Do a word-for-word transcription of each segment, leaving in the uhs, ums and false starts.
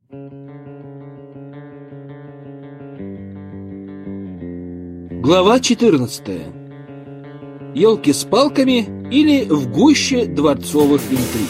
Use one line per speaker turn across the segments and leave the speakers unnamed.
Глава четырнадцатая. Елки с палками или в гуще дворцовых интриг.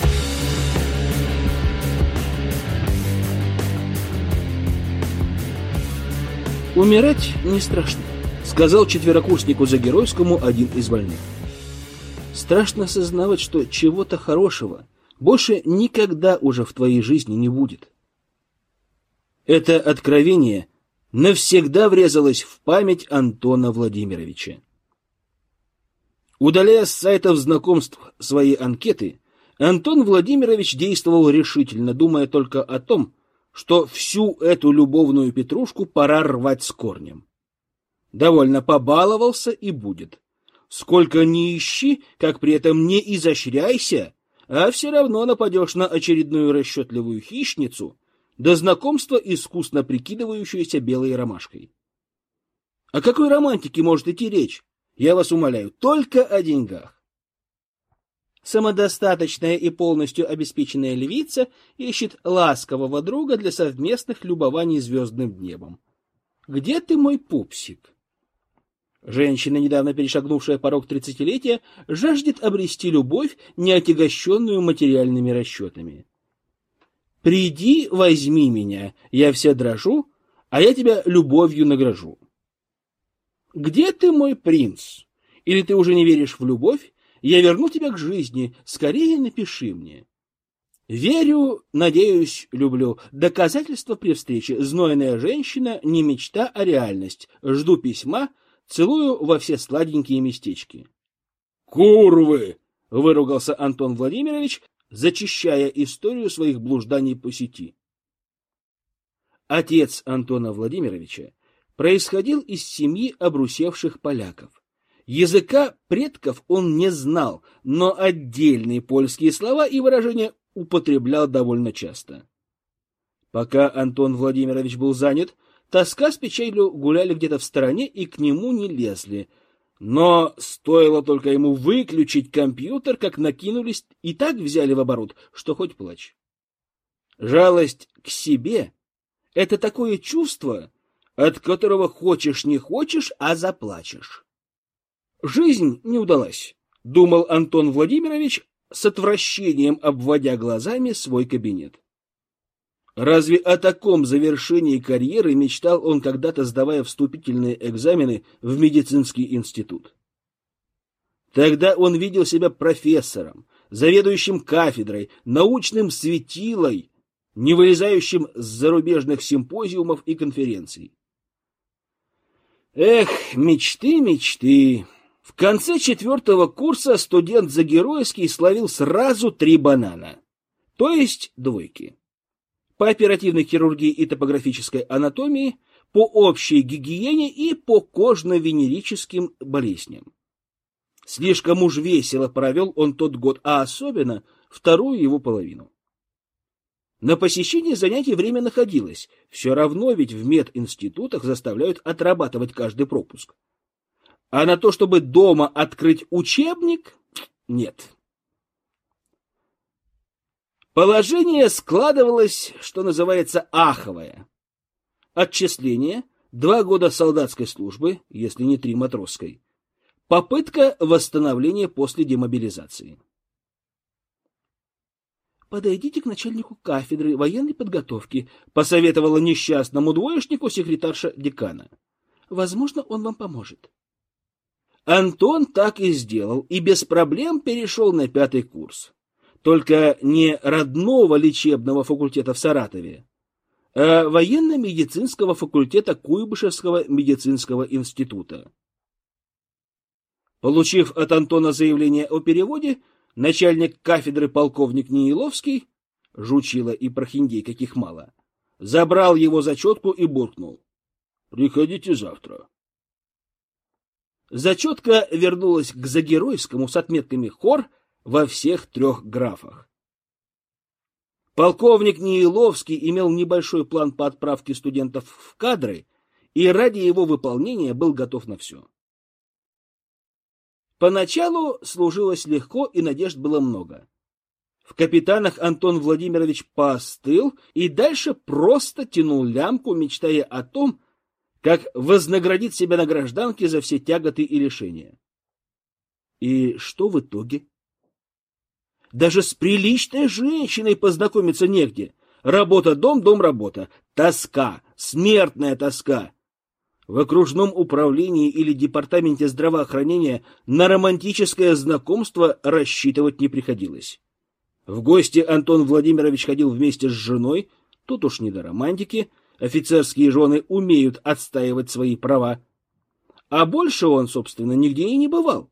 «Умирать не страшно», — сказал четверокурснику Загеройскому один из больных. «Страшно сознавать, что чего-то хорошего больше никогда уже в твоей жизни не будет». Это откровение навсегда врезалось в память Антона Владимировича. Удаляя с сайтов знакомств свои анкеты, Антон Владимирович действовал решительно, думая только о том, что всю эту любовную петрушку пора рвать с корнем. Довольно побаловался и будет. Сколько ни ищи, как при этом не изощряйся, а все равно нападешь на очередную расчетливую хищницу, до знакомства, искусно прикидывающуюся белой ромашкой. О какой романтике может идти речь? Я вас умоляю, только о деньгах. Самодостаточная и полностью обеспеченная львица ищет ласкового друга для совместных любований звездным небом. Где ты, мой пупсик? Женщина, недавно перешагнувшая порог тридцатилетия, жаждет обрести любовь, не отягощенную материальными расчетами. «Приди, возьми меня, я вся дрожу, а я тебя любовью награжу». «Где ты, мой принц? Или ты уже не веришь в любовь? Я верну тебя к жизни, скорее напиши мне». «Верю, надеюсь, люблю. Доказательства при встрече. Знойная женщина, не мечта, а реальность. Жду письма, целую во все сладенькие местечки». «Курвы!» — выругался Антон Владимирович, зачищая историю своих блужданий по сети. Отец Антона Владимировича происходил из семьи обрусевших поляков. Языка предков он не знал, но отдельные польские слова и выражения употреблял довольно часто. Пока Антон Владимирович был занят, тоска с печалью гуляли где-то в стороне и к нему не лезли. Но стоило только ему выключить компьютер, как накинулись и так взяли в оборот, что хоть плачь. Жалость к себе — это такое чувство, от которого хочешь не хочешь, а заплачешь. Жизнь не удалась, — думал Антон Владимирович, с отвращением обводя глазами свой кабинет. Разве о таком завершении карьеры мечтал он когда-то, сдавая вступительные экзамены в медицинский институт? Тогда он видел себя профессором, заведующим кафедрой, научным светилой, не вылезающим с зарубежных симпозиумов и конференций. Эх, мечты, мечты! В конце четвертого курса студент Загеройский словил сразу три банана, то есть двойки. По оперативной хирургии и топографической анатомии, по общей гигиене и по кожно-венерическим болезням. Слишком уж весело провел он тот год, а особенно вторую его половину. На посещение занятий время находилось, все равно ведь в мединститутах заставляют отрабатывать каждый пропуск. А на то, чтобы дома открыть учебник, нет. Положение складывалось, что называется, аховое. Отчисление, два года солдатской службы, если не три матросской. Попытка восстановления после демобилизации. «Подойдите к начальнику кафедры военной подготовки», — посоветовала несчастному двоечнику секретарша декана. «Возможно, он вам поможет». Антон так и сделал и без проблем перешел на пятый курс. Только не родного лечебного факультета в Саратове, а военно-медицинского факультета Куйбышевского медицинского института. Получив от Антона заявление о переводе, начальник кафедры полковник Неиловский, жучила и прохиндей каких мало, забрал его зачетку и буркнул: «Приходите завтра». Зачетка вернулась к Загеройскому с отметками «хор» во всех трех графах. Полковник Неиловский имел небольшой план по отправке студентов в кадры и ради его выполнения был готов на все. Поначалу служилось легко и надежд было много. В капитанах Антон Владимирович поостыл и дальше просто тянул лямку, мечтая о том, как вознаградит себя на гражданке за все тяготы и лишения. И что в итоге? Даже с приличной женщиной познакомиться негде. Работа-дом, дом-работа. Тоска, смертная тоска. В окружном управлении или департаменте здравоохранения на романтическое знакомство рассчитывать не приходилось. В гости Антон Владимирович ходил вместе с женой, тут уж не до романтики, офицерские жены умеют отстаивать свои права. А больше он, собственно, нигде и не бывал.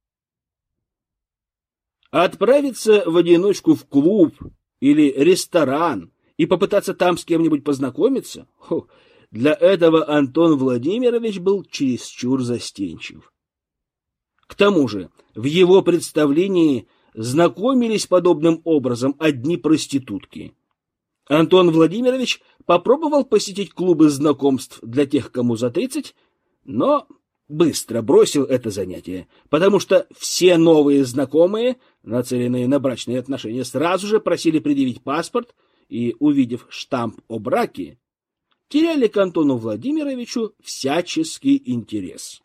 Отправиться в одиночку в клуб или ресторан и попытаться там с кем-нибудь познакомиться, хо, для этого Антон Владимирович был чересчур застенчив. К тому же, в его представлении знакомились подобным образом одни проститутки. Антон Владимирович попробовал посетить клубы знакомств для тех, кому за тридцать, но быстро бросил это занятие, потому что все новые знакомые, нацеленные на брачные отношения, сразу же просили предъявить паспорт и, увидев штамп о браке, теряли к Антону Владимировичу всяческий интерес.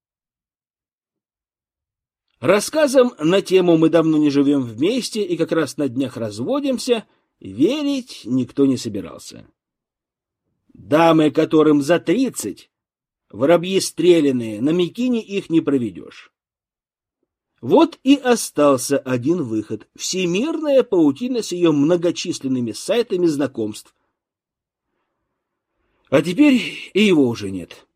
Рассказам на тему «Мы давно не живем вместе и как раз на днях разводимся» верить никто не собирался. Дамы, которым за тридцать, воробьи стреляные, на Микине их не проведешь. Вот и остался один выход — всемирная паутина с ее многочисленными сайтами знакомств. А теперь и его уже нет.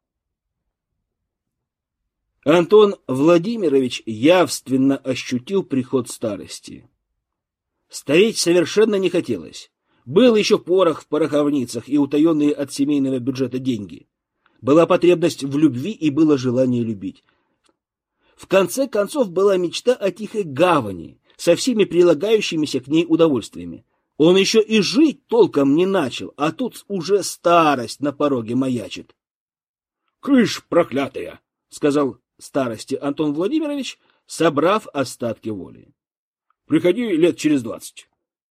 Антон Владимирович явственно ощутил приход старости. Стареть совершенно не хотелось. Был еще порох в пороховницах и утаенные от семейного бюджета деньги. Была потребность в любви и было желание любить. В конце концов была мечта о тихой гавани со всеми прилагающимися к ней удовольствиями. Он еще и жить толком не начал, а тут уже старость на пороге маячит. — Кыш, проклятая! — сказал старости Антон Владимирович, собрав остатки воли. — Приходи лет через двадцать.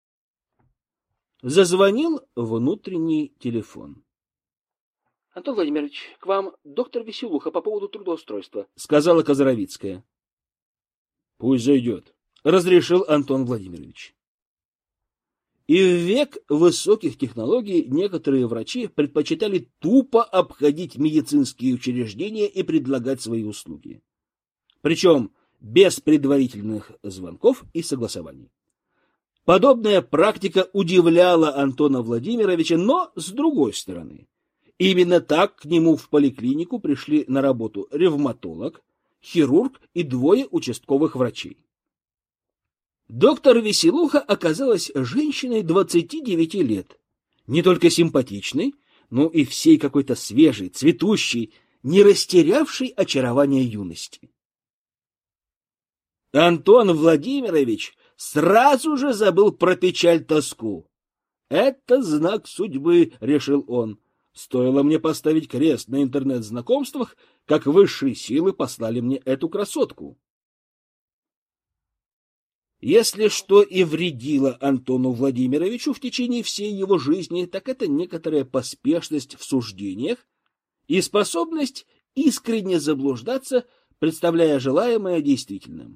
Зазвонил внутренний телефон. — Антон Владимирович, к вам доктор Веселуха по поводу трудоустройства, — сказала Козаровицкая. — Пусть зайдет, — разрешил Антон Владимирович. И в век высоких технологий некоторые врачи предпочитали тупо обходить медицинские учреждения и предлагать свои услуги. Причем без предварительных звонков и согласований. Подобная практика удивляла Антона Владимировича, но с другой стороны. Именно так к нему в поликлинику пришли на работу ревматолог, хирург и двое участковых врачей. Доктор Веселуха оказалась женщиной двадцати девяти лет, не только симпатичной, но и всей какой-то свежей, цветущей, не растерявшей очарования юности. Антон Владимирович сразу же забыл про печаль-тоску. «Это знак судьбы», — решил он. «Стоило мне поставить крест на интернет-знакомствах, как высшие силы послали мне эту красотку». Если что и вредило Антону Владимировичу в течение всей его жизни, так это некоторая поспешность в суждениях и способность искренне заблуждаться, представляя желаемое действительным.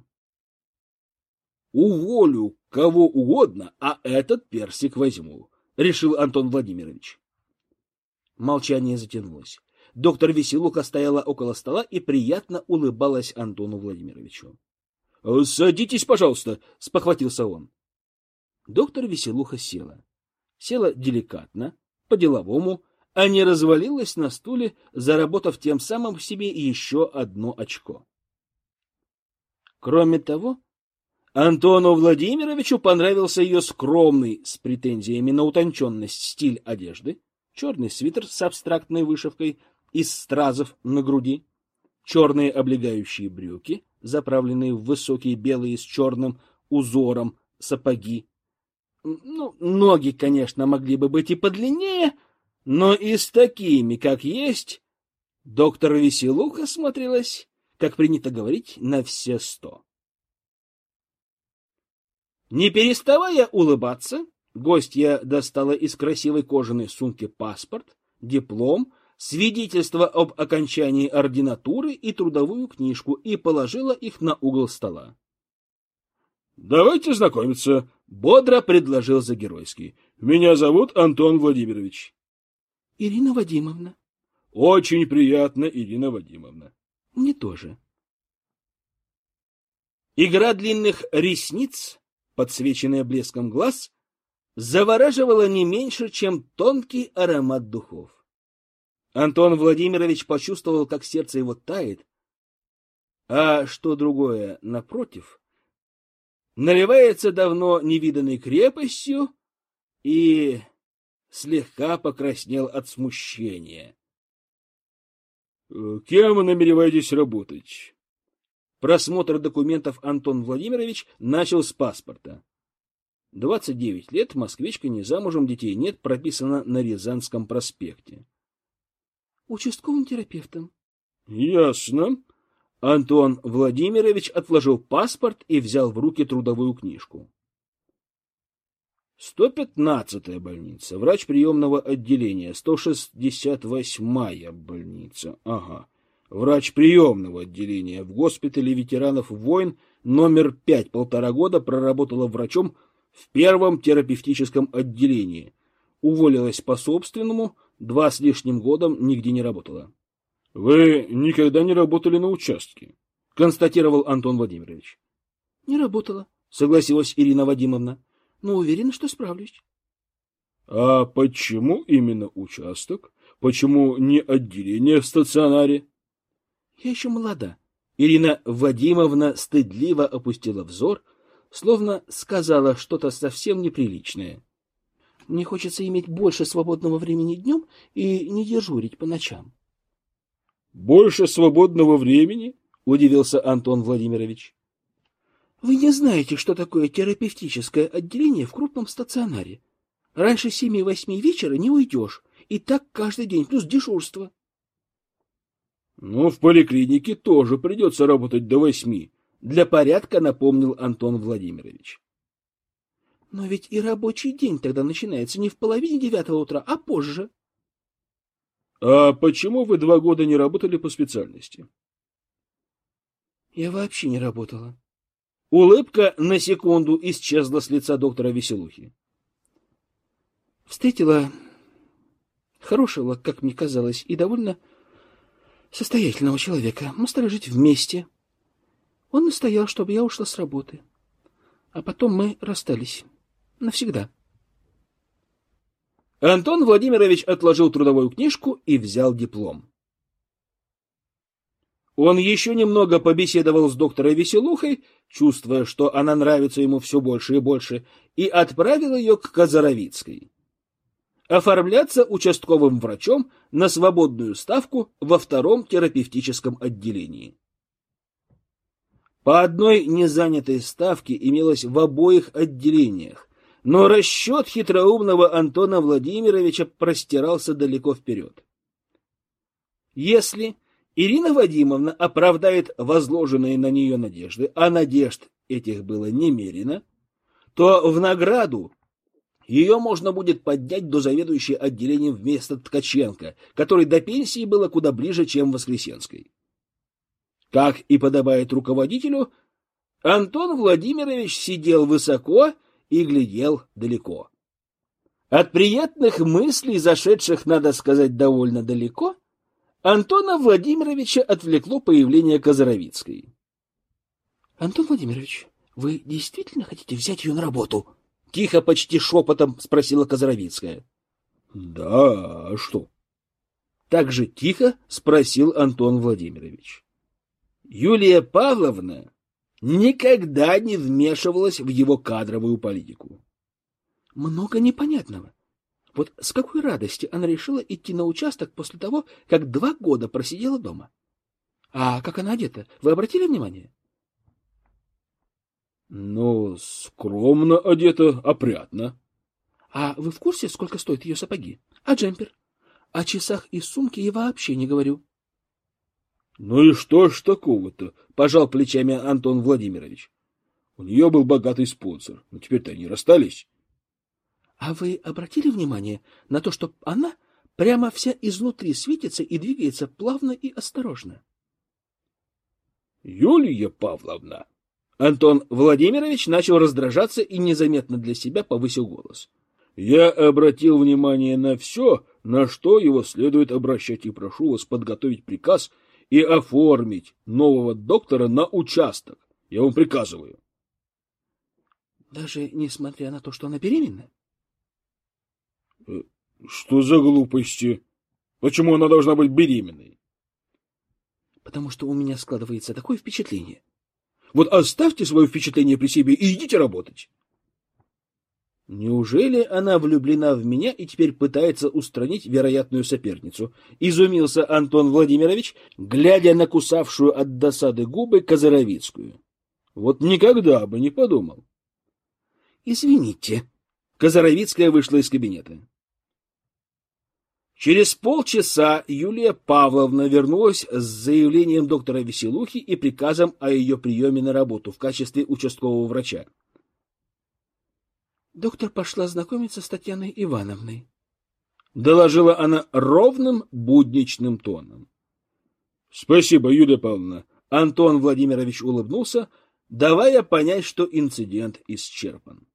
«Уволю кого угодно, а этот персик возьму», — решил Антон Владимирович. Молчание затянулось. Доктор Веселуха стояла около стола и приятно улыбалась Антону Владимировичу. — Садитесь, пожалуйста, — спохватился он. Доктор Веселуха села. Села деликатно, по-деловому, а не развалилась на стуле, заработав тем самым себе еще одно очко. Кроме того, Антону Владимировичу понравился ее скромный, с претензиями на утонченность, стиль одежды, черный свитер с абстрактной вышивкой из стразов на груди, черные облегающие брюки, заправленные в высокие белые с черным узором сапоги. Ну, ноги, конечно, могли бы быть и подлиннее, но и с такими, как есть, доктор Веселуха смотрелась, как принято говорить, на все сто. Не переставая улыбаться, гостья достала из красивой кожаной сумки паспорт, диплом, свидетельство об окончании ординатуры и трудовую книжку и положила их на угол стола. — Давайте знакомиться, — бодро предложил Загеройский. — Меня зовут Антон Владимирович. — Ирина Вадимовна. — Очень приятно, Ирина Вадимовна. — Мне тоже. Игра длинных ресниц, подсвеченная блеском глаз, завораживала не меньше, чем тонкий аромат духов. Антон Владимирович почувствовал, как сердце его тает, а что другое, напротив, наливается давно невиданной крепостью и слегка покраснел от смущения. — Кем вы намереваетесь работать? Просмотр документов Антон Владимирович начал с паспорта. двадцать девять лет, москвичка, не замужем, детей нет, прописано на Рязанском проспекте. Участковым терапевтом. Ясно. Антон Владимирович отложил паспорт и взял в руки трудовую книжку. сто пятнадцатая больница, врач приемного отделения, сто шестьдесят восьмая больница, ага. Врач приемного отделения в госпитале ветеранов войн номер пять, полтора года проработала врачом в первом терапевтическом отделении. Уволилась по собственному, два с лишним годом нигде не работала. — Вы никогда не работали на участке? — констатировал Антон Владимирович. — Не работала, — согласилась Ирина Вадимовна, — но уверена, что справлюсь. — А почему именно участок? Почему не отделение в стационаре? — Я еще молода. Ирина Вадимовна стыдливо опустила взор, словно сказала что-то совсем неприличное. Мне хочется иметь больше свободного времени днем и не дежурить по ночам. — Больше свободного времени? — удивился Антон Владимирович. — Вы не знаете, что такое терапевтическое отделение в крупном стационаре. Раньше семи-восьми вечера не уйдешь, и так каждый день, плюс дежурство. — Ну, в поликлинике тоже придется работать до восьми, — для порядка напомнил Антон Владимирович. — Но ведь и рабочий день тогда начинается не в половине девятого утра, а позже. — А почему вы два года не работали по специальности? — Я вообще не работала. Улыбка на секунду исчезла с лица доктора Веселухи. Встретила хорошего, как мне казалось, и довольно состоятельного человека. Мы стали жить вместе. Он настоял, чтобы я ушла с работы. А потом мы расстались. Навсегда. Антон Владимирович отложил трудовую книжку и взял диплом. Он еще немного побеседовал с доктором Веселухой, чувствуя, что она нравится ему все больше и больше, и отправил ее к Казаровицкой. Оформляться участковым врачом на свободную ставку во втором терапевтическом отделении. По одной незанятой ставке имелось в обоих отделениях, но расчет хитроумного Антона Владимировича простирался далеко вперед. Если Ирина Вадимовна оправдает возложенные на нее надежды, а надежд этих было немерено, то в награду ее можно будет поднять до заведующей отделением вместо Ткаченко, которой до пенсии было куда ближе, чем Воскресенской. Как и подобает руководителю, Антон Владимирович сидел высоко и глядел далеко. От приятных мыслей, зашедших, надо сказать, довольно далеко, Антона Владимировича отвлекло появление Казаровицкой. — Антон Владимирович, вы действительно хотите взять ее на работу? — тихо, почти шепотом спросила Казаровицкая. — Да, а что? — так же тихо спросил Антон Владимирович. Юлия Павловна никогда не вмешивалась в его кадровую политику. Много непонятного. Вот с какой радости она решила идти на участок после того, как два года просидела дома? А как она одета, вы обратили внимание? Ну, скромно одета, опрятно. А вы в курсе, сколько стоят ее сапоги? А джемпер? О часах и сумке я вообще не говорю. Ну и что ж такого-то? Пожал плечами Антон Владимирович. У нее был богатый спонсор, но теперь-то они расстались.
А вы обратили внимание на то, что она прямо вся изнутри светится и двигается плавно и осторожно?
Юлия Павловна. Антон Владимирович начал раздражаться и незаметно для себя повысил голос. Я обратил внимание на все, на что его следует обращать, и прошу вас подготовить приказ и оформить нового доктора на участок. Я вам приказываю.
Даже несмотря на то, что она беременна?
Что за глупости? Почему она должна быть беременной?
Потому что у меня складывается такое впечатление.
Вот оставьте свое впечатление при себе и идите работать. Неужели она влюблена в меня и теперь пытается устранить вероятную соперницу? Изумился Антон Владимирович, глядя на кусавшую от досады губы Казаровицкую. Вот никогда бы не подумал.
Извините.
Казаровицкая вышла из кабинета. Через полчаса Юлия Павловна вернулась с заявлением доктора Веселухи и приказом о ее приеме на работу в качестве участкового врача.
Доктор пошла знакомиться с Татьяной Ивановной.
Доложила она ровным будничным тоном. — Спасибо, Юлия Павловна. Антон Владимирович улыбнулся, давая понять, что инцидент исчерпан.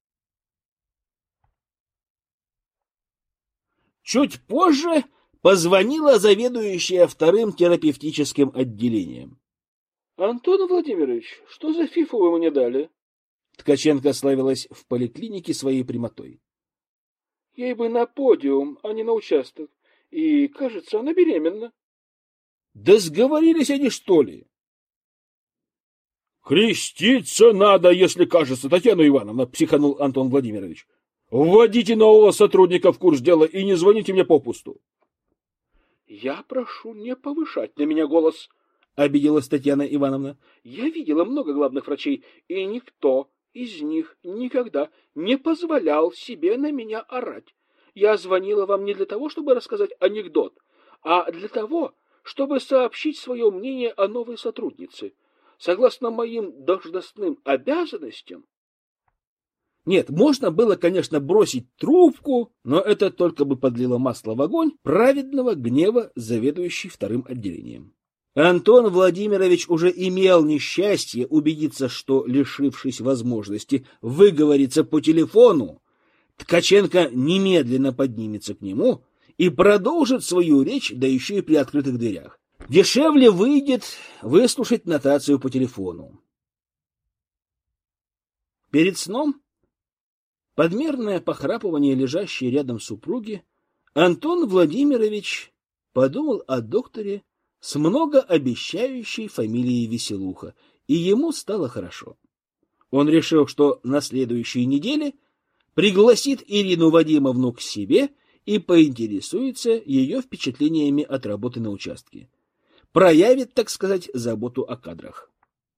Чуть позже позвонила заведующая вторым терапевтическим отделением.
— Антон Владимирович, что за фифу вы мне дали?
Ткаченко славилась в поликлинике своей прямотой.
— Ей бы на подиум, а не на участок. И, кажется, она беременна.
— Да сговорились они, что ли? — Креститься надо, если кажется, Татьяна Ивановна, — психанул Антон Владимирович. Вводите нового сотрудника в курс дела и не звоните мне попусту.
— Я прошу не повышать на меня голос, —
обиделась Татьяна Ивановна.
— Я видела много главных врачей, и никто из них никогда не позволял себе на меня орать. Я звонила вам не для того, чтобы рассказать анекдот, а для того, чтобы сообщить свое мнение о новой сотруднице. Согласно моим должностным обязанностям,
нет, можно было, конечно, бросить трубку, но это только бы подлило масло в огонь праведного гнева заведующей вторым отделением. Антон Владимирович уже имел несчастье убедиться, что, лишившись возможности выговориться по телефону, Ткаченко немедленно поднимется к нему и продолжит свою речь, да еще и при открытых дверях. Дешевле выйдет выслушать нотацию по телефону. Перед сном подмерное похрапывание лежащей рядом супруги, Антон Владимирович подумал о докторе с многообещающей фамилией Веселуха, и ему стало хорошо. Он решил, что на следующей неделе пригласит Ирину Вадимовну к себе и поинтересуется ее впечатлениями от работы на участке. Проявит, так сказать, заботу о кадрах.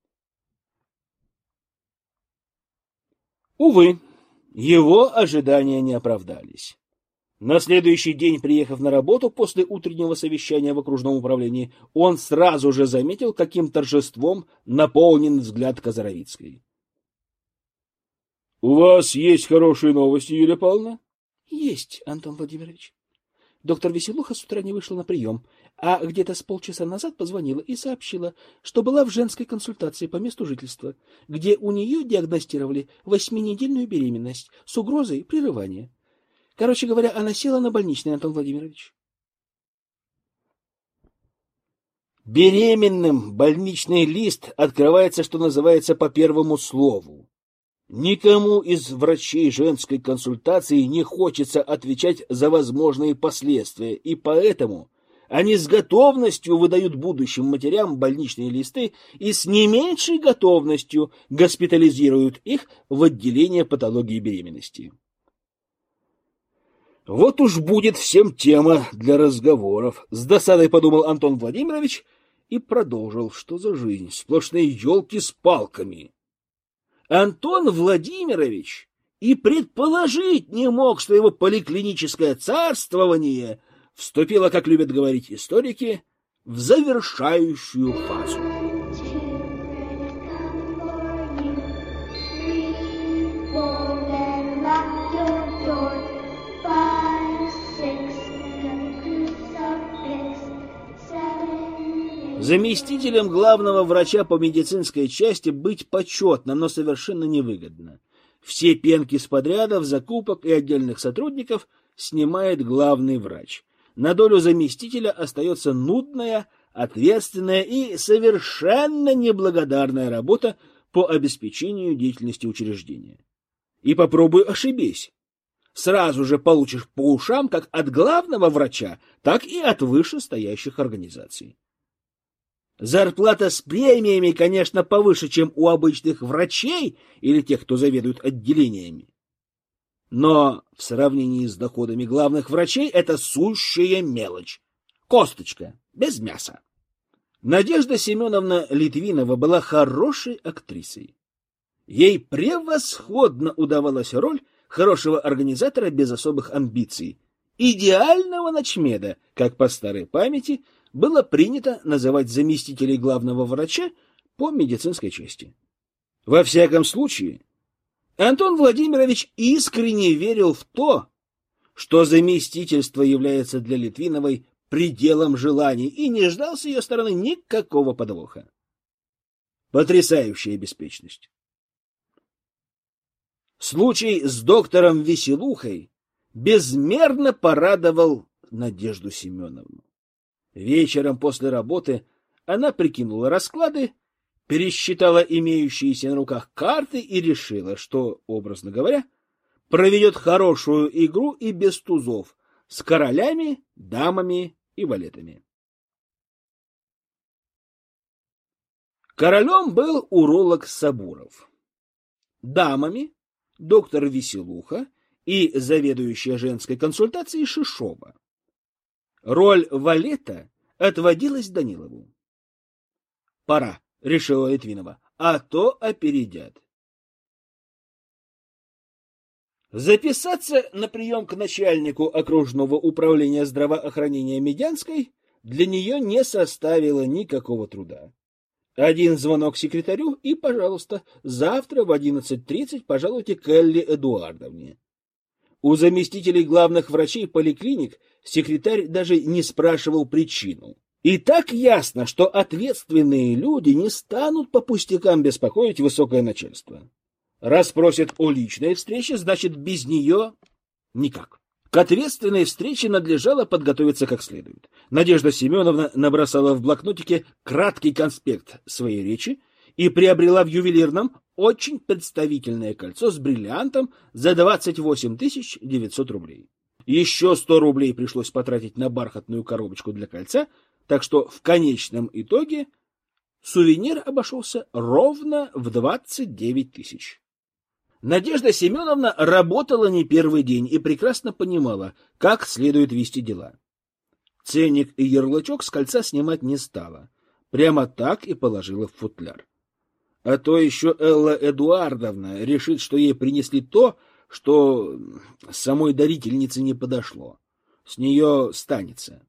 Увы, его ожидания не оправдались. На следующий день, приехав на работу после утреннего совещания в окружном управлении, он сразу же заметил, каким торжеством наполнен взгляд Казаровицкой. — У вас есть хорошие новости, Юлия Павловна?
— Есть, Антон Владимирович. Доктор Веселуха с утра не вышла на прием, а где-то с полчаса назад позвонила и сообщила, что была в женской консультации по месту жительства, где у нее диагностировали восьминедельную беременность с угрозой прерывания. Короче говоря, она села на больничный, Антон Владимирович.
Беременным больничный лист открывается, что называется, по первому слову. Никому из врачей женской консультации не хочется отвечать за возможные последствия, и поэтому они с готовностью выдают будущим матерям больничные листы и с не меньшей готовностью госпитализируют их в отделение патологии беременности. Вот уж будет всем тема для разговоров, с досадой подумал Антон Владимирович и продолжил, что за жизнь, сплошные елки с палками. Антон Владимирович и предположить не мог, что его поликлиническое царствование вступило, как любят говорить историки, в завершающую фазу. Заместителем главного врача по медицинской части быть почетно, но совершенно невыгодно. Все пенки с подрядов, закупок и отдельных сотрудников снимает главный врач. На долю заместителя остается нудная, ответственная и совершенно неблагодарная работа по обеспечению деятельности учреждения. И попробуй ошибись. Сразу же получишь по ушам как от главного врача, так и от вышестоящих организаций. Зарплата с премиями, конечно, повыше, чем у обычных врачей или тех, кто заведует отделениями. Но в сравнении с доходами главных врачей это сущая мелочь. Косточка, без мяса. Надежда Семеновна Литвинова была хорошей актрисой. Ей превосходно удавалась роль хорошего организатора без особых амбиций, идеального начмеда, как по старой памяти было принято называть заместителей главного врача по медицинской части. Во всяком случае, Антон Владимирович искренне верил в то, что заместительство является для Литвиновой пределом желаний и не ждал с ее стороны никакого подвоха. Потрясающая беспечность. Случай с доктором Веселухой безмерно порадовал Надежду Семеновну. Вечером после работы она прикинула расклады, пересчитала имеющиеся на руках карты и решила, что, образно говоря, проведет хорошую игру и без тузов, с королями, дамами и валетами. Королем был уролог Сабуров. Дамами — доктор Веселуха и заведующая женской консультацией Шишова. Роль валета отводилась Данилову. «Пора», — решила Литвинова, — «а то опередят». Записаться на прием к начальнику окружного управления здравоохранения Медянской для нее не составило никакого труда. Один звонок секретарю и, пожалуйста, завтра в одиннадцать тридцать пожалуйте к Элле Эдуардовне. У заместителей главных врачей поликлиник секретарь даже не спрашивал причину. И так ясно, что ответственные люди не станут по пустякам беспокоить высокое начальство. Раз просят о личной встрече, значит, без нее никак. К ответственной встрече надлежало подготовиться как следует. Надежда Семеновна набросала в блокнотике краткий конспект своей речи и приобрела в ювелирном очень представительное кольцо с бриллиантом за двадцать восемь тысяч девятьсот рублей. Еще сто рублей пришлось потратить на бархатную коробочку для кольца, так что в конечном итоге сувенир обошелся ровно в двадцать девять тысяч. Надежда Семеновна работала не первый день и прекрасно понимала, как следует вести дела. Ценник и ярлычок с кольца снимать не стала. Прямо так и положила в футляр. А то еще Элла Эдуардовна решит, что ей принесли то, что самой дарительнице не подошло. С нее станется.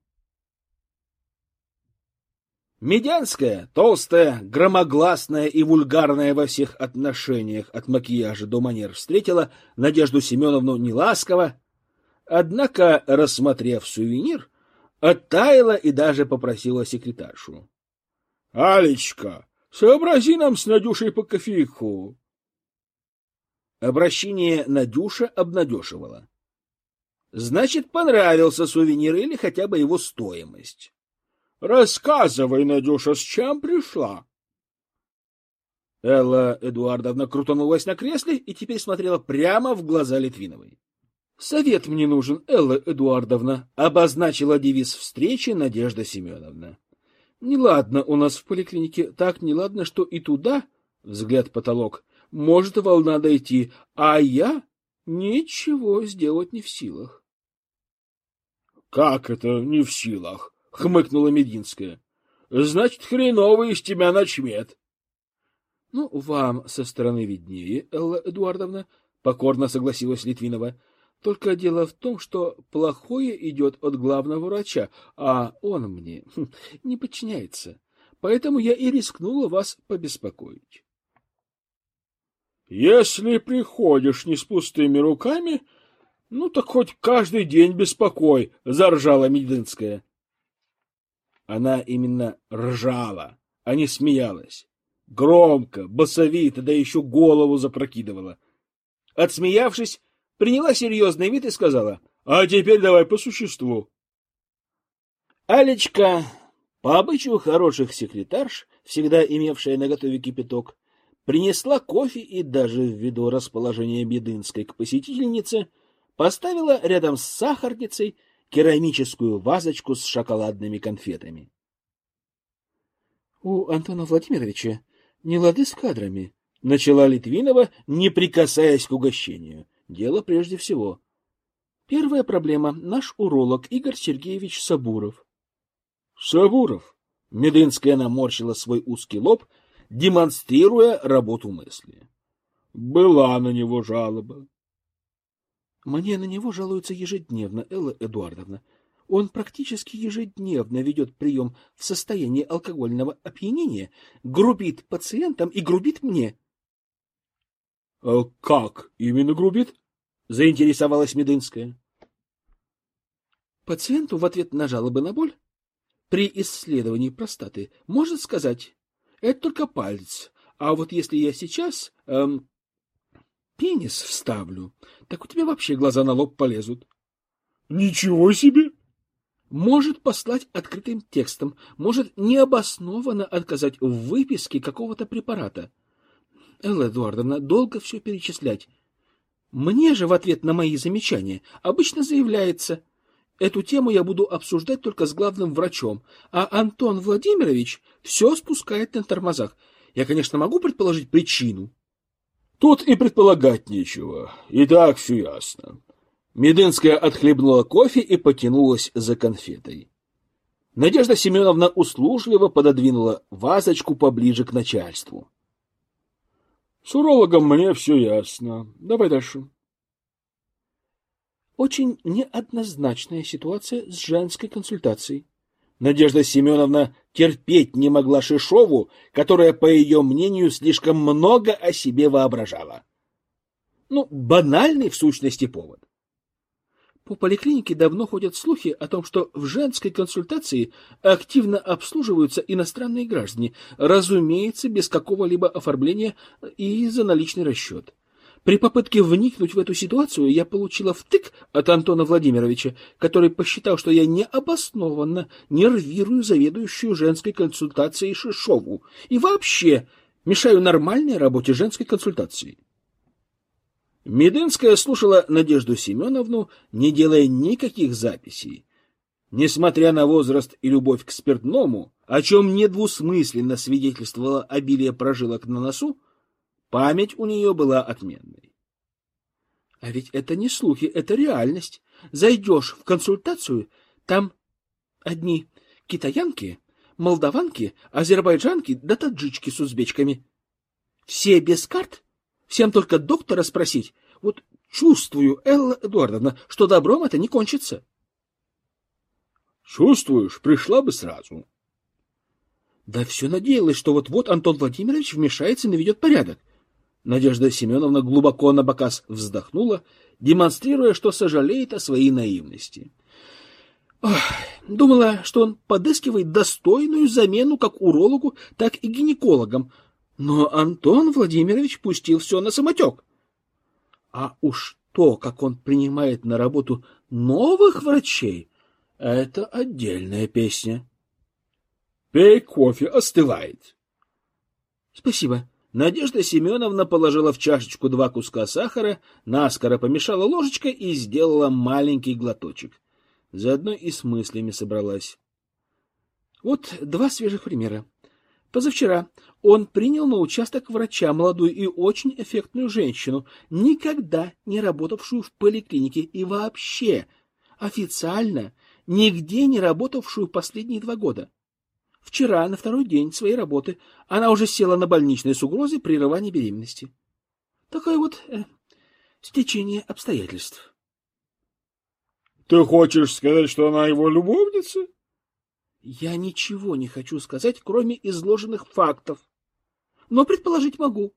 Медянская, толстая, громогласная и вульгарная во всех отношениях от макияжа до манер встретила Надежду Семеновну неласково, однако, рассмотрев сувенир, оттаяла и даже попросила секретаршу. — Алечка, сообрази нам с Надюшей по кофейку. Обращение Надюша обнадеживало. Значит, понравился сувенир или хотя бы его стоимость. — Рассказывай, Надюша, с чем пришла? Элла Эдуардовна крутанулась на кресле и теперь смотрела прямо в глаза Литвиновой. — Совет мне нужен, Элла Эдуардовна, — обозначила девиз встречи Надежда Семеновна. — Неладно у нас в поликлинике, так неладно, что и туда, взгляд потолок, может волна дойти, а я ничего сделать не в силах. — Как это не в силах? — хмыкнула Мединская. — Значит, хреновый из тебя начмет. — Ну, вам со стороны виднее, Элла Эдуардовна, — покорно согласилась Литвинова. — Только дело в том, что плохое идет от главного врача, а он мне не подчиняется. Поэтому я и рискнула вас побеспокоить. — Если приходишь не с пустыми руками, ну так хоть каждый день беспокой, — заржала Мединская. Она именно ржала, а не смеялась. Громко, басовито, да еще голову запрокидывала. Отсмеявшись, приняла серьезный вид и сказала: «А теперь давай по существу». Алечка, по обычаю хороших секретарш, всегда имевшая наготове кипяток, принесла кофе и даже ввиду расположения Медынской к посетительнице поставила рядом с сахарницей керамическую вазочку с шоколадными конфетами. — У Антона Владимировича не лады с кадрами, — начала Литвинова, не прикасаясь к угощению. Дело прежде всего. Первая проблема — наш уролог Игорь Сергеевич Сабуров. — Сабуров? — Медынская наморщила свой узкий лоб, демонстрируя работу мысли. — Была на него жалоба. — Мне на него жалуются ежедневно, Элла Эдуардовна. Он практически ежедневно ведет прием в состоянии алкогольного опьянения, грубит пациентам и грубит мне. — А как именно грубит? — заинтересовалась Медынская. Пациенту в ответ на жалобы на боль при исследовании простаты может сказать: это только палец, а вот если я сейчас эм, пенис вставлю, так у тебя вообще глаза на лоб полезут. — Ничего себе! Может послать открытым текстом, может необоснованно отказать в выписке какого-то препарата. Элла Эдуардовна, долго все перечислять. Мне же в ответ на мои замечания обычно заявляется: эту тему я буду обсуждать только с главным врачом, а Антон Владимирович все спускает на тормозах. Я, конечно, могу предположить причину. Тут и предполагать нечего. И так все ясно. Медынская отхлебнула кофе и потянулась за конфетой. Надежда Семеновна услужливо пододвинула вазочку поближе к начальству. — С урологом мне все ясно. Давай дальше. Очень неоднозначная ситуация с женской консультацией. Надежда Семеновна терпеть не могла Шишову, которая, по ее мнению, слишком много о себе воображала. Ну, банальный в сущности повод. По поликлинике давно ходят слухи о том, что в женской консультации активно обслуживаются иностранные граждане, разумеется, без какого-либо оформления и за наличный расчет. При попытке вникнуть в эту ситуацию я получила втык от Антона Владимировича, который посчитал, что я необоснованно нервирую заведующую женской консультацией Шишову и вообще мешаю нормальной работе женской консультации. Медынская слушала Надежду Семеновну, не делая никаких записей. Несмотря на возраст и любовь к спиртному, о чем недвусмысленно свидетельствовало обилие прожилок на носу, память у нее была отменной. А ведь это не слухи, это реальность. Зайдешь в консультацию, там одни китаянки, молдаванки, азербайджанки да таджички с узбечками. Все без карт, всем только доктора спросить. Вот чувствую, Элла Эдуардовна, что добром это не кончится. Чувствуешь, пришла бы сразу. Да все надеялась, что вот-вот Антон Владимирович вмешается и наведет порядок. Надежда Семеновна глубоко набоказ вздохнула, демонстрируя, что сожалеет о своей наивности. Ох, думала, что он подыскивает достойную замену как урологу, так и гинекологам, но Антон Владимирович пустил все на самотек. А уж то, как он принимает на работу новых врачей, это отдельная песня. Пей кофе, остывает. Спасибо. Надежда Семеновна положила в чашечку два куска сахара, наскоро помешала ложечкой и сделала маленький глоточек. Заодно и с мыслями собралась. Вот два свежих примера. Позавчера он принял на участок врача молодую и очень эффектную женщину, никогда не работавшую в поликлинике и вообще официально нигде не работавшую последние два года. Вчера, на второй день своей работы, она уже села на больничной с угрозой прерывания беременности. Такое вот э, стечение обстоятельств. — Ты хочешь сказать, что она его любовница? — Я ничего не хочу сказать, кроме изложенных фактов. Но предположить могу.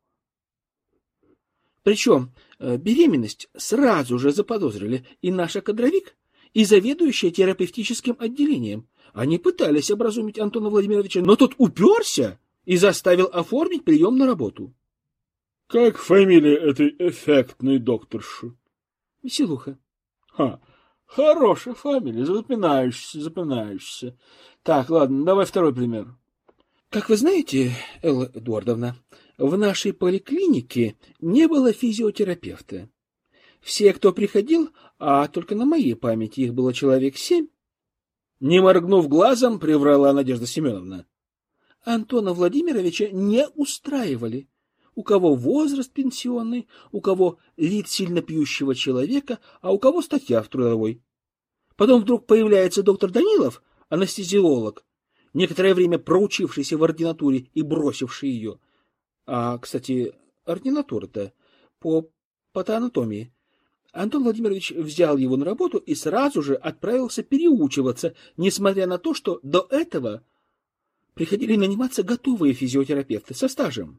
Причем э, беременность сразу же заподозрили и наша кадровик, и заведующая терапевтическим отделением. Они пытались образумить Антона Владимировича, но тот уперся и заставил оформить прием на работу.
— Как фамилия этой эффектной докторши?
— Веселуха.
— Ха, хорошая фамилия, запоминаешься, запоминаешься. Так, ладно, давай второй пример.
— Как вы знаете, Элла Эдуардовна, в нашей поликлинике не было физиотерапевта. Все, кто приходил, а только на моей памяти их было человек семь, не моргнув глазом, приврала Надежда Семеновна, Антона Владимировича не устраивали. У кого возраст пенсионный, у кого вид сильно пьющего человека, а у кого статья в трудовой. Потом вдруг появляется доктор Данилов, анестезиолог, некоторое время проучившийся в ординатуре и бросивший ее. А, кстати, ординатура-то по патоанатомии. Антон Владимирович взял его на работу и сразу же отправился переучиваться, несмотря на то, что до этого приходили наниматься готовые физиотерапевты со стажем.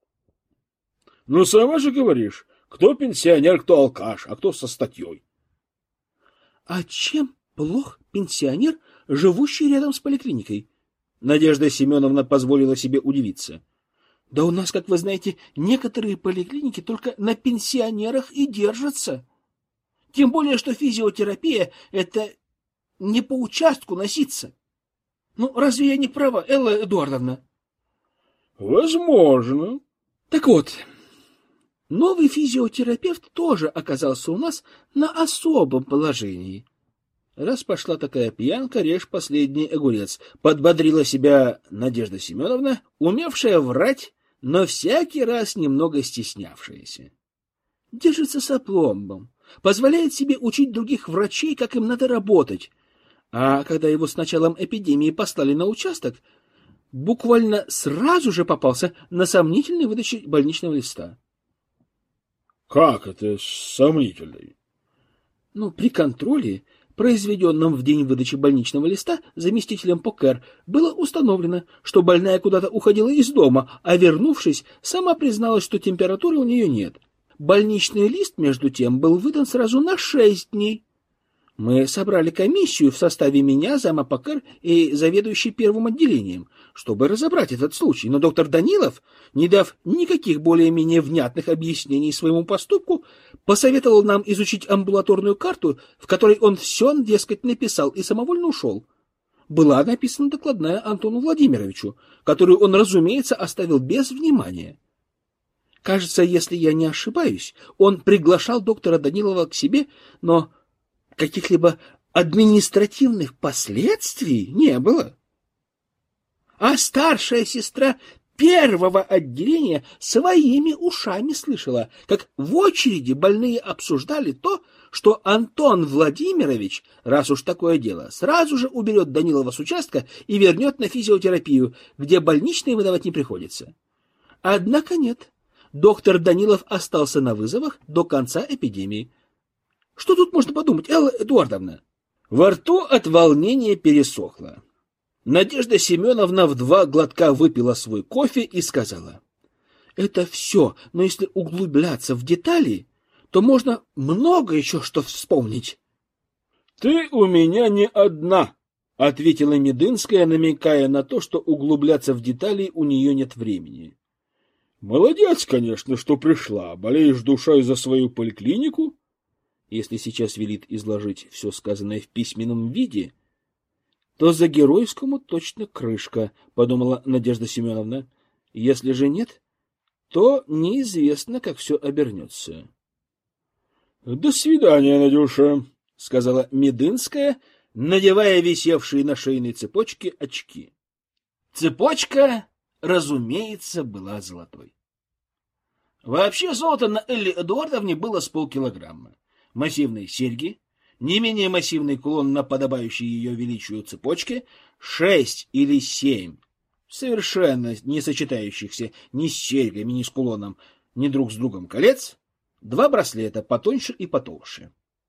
— Ну, сама же говоришь, кто пенсионер, кто алкаш, а кто со статьей.
— А чем плох пенсионер, живущий рядом с поликлиникой? Надежда Семеновна позволила себе удивиться. — Да у нас, как вы знаете, некоторые поликлиники только на пенсионерах и держатся. Тем более, что физиотерапия — это не по участку носиться. Ну, разве я не права, Элла Эдуардовна?
— Возможно.
Так вот, новый физиотерапевт тоже оказался у нас на особом положении. Раз пошла такая пьянка, режь последний огурец. Подбодрила себя Надежда Семеновна, умевшая врать, но всякий раз немного стеснявшаяся. Держится с опломбом, позволяет себе учить других врачей, как им надо работать. А когда его с началом эпидемии послали на участок, буквально сразу же попался на сомнительной выдаче больничного листа.
— Как это сомнительный?
— Ну, при контроле, произведенном в день выдачи больничного листа заместителем по КЭР, было установлено, что больная куда-то уходила из дома, а вернувшись, сама призналась, что температуры у нее нет. Больничный лист, между тем, был выдан сразу на шесть дней. Мы собрали комиссию в составе меня, зама по КЭР и заведующей первым отделением, чтобы разобрать этот случай, но доктор Данилов, не дав никаких более-менее внятных объяснений своему поступку, посоветовал нам изучить амбулаторную карту, в которой он все, дескать, написал и самовольно ушел. Была написана докладная Антону Владимировичу, которую он, разумеется, оставил без внимания. Кажется, если я не ошибаюсь, он приглашал доктора Данилова к себе, но каких-либо административных последствий не было. А старшая сестра первого отделения своими ушами слышала, как в очереди больные обсуждали то, что Антон Владимирович, раз уж такое дело, сразу же уберет Данилова с участка и вернет на физиотерапию, где больничные выдавать не приходится. Однако нет. Доктор Данилов остался на вызовах до конца эпидемии. Что тут можно подумать, Элла Эдуардовна? Во рту от волнения пересохло. Надежда Семеновна в два глотка выпила свой кофе и сказала: — Это все, но если углубляться в детали, то можно много еще что вспомнить.
— Ты у меня не одна, — ответила Медынская, намекая на то, что углубляться в детали у нее нет времени. — Молодец, конечно, что пришла. Болеешь душой за свою поликлинику? Если сейчас велит изложить все сказанное в письменном виде, то за Геройскому точно крышка, — подумала Надежда Семеновна. Если же нет, то неизвестно, как все обернется. — До свидания, Надюша, — сказала Медынская, надевая висевшие на шейной цепочке очки. Цепочка, разумеется, была золотой. Вообще золота на Элле Эдуардовне было с полкилограмма. Массивные серьги, не менее массивный кулон на подобающей ее величию цепочке, шесть или семь, совершенно не сочетающихся ни с серьгами, ни с кулоном, ни друг с другом колец, два браслета потоньше и потолще.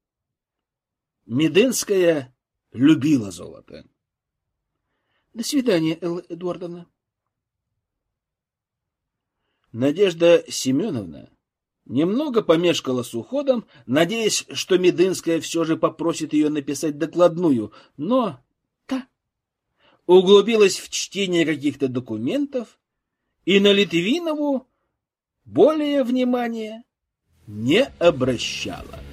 Медынская любила золото. — До свидания, Элла Эдуардовна. Надежда Семеновна
Немного помешкала с уходом, надеясь, что Медынская все же попросит ее написать докладную, но та углубилась в чтение каких-то документов и на Литвинову более внимания не обращала.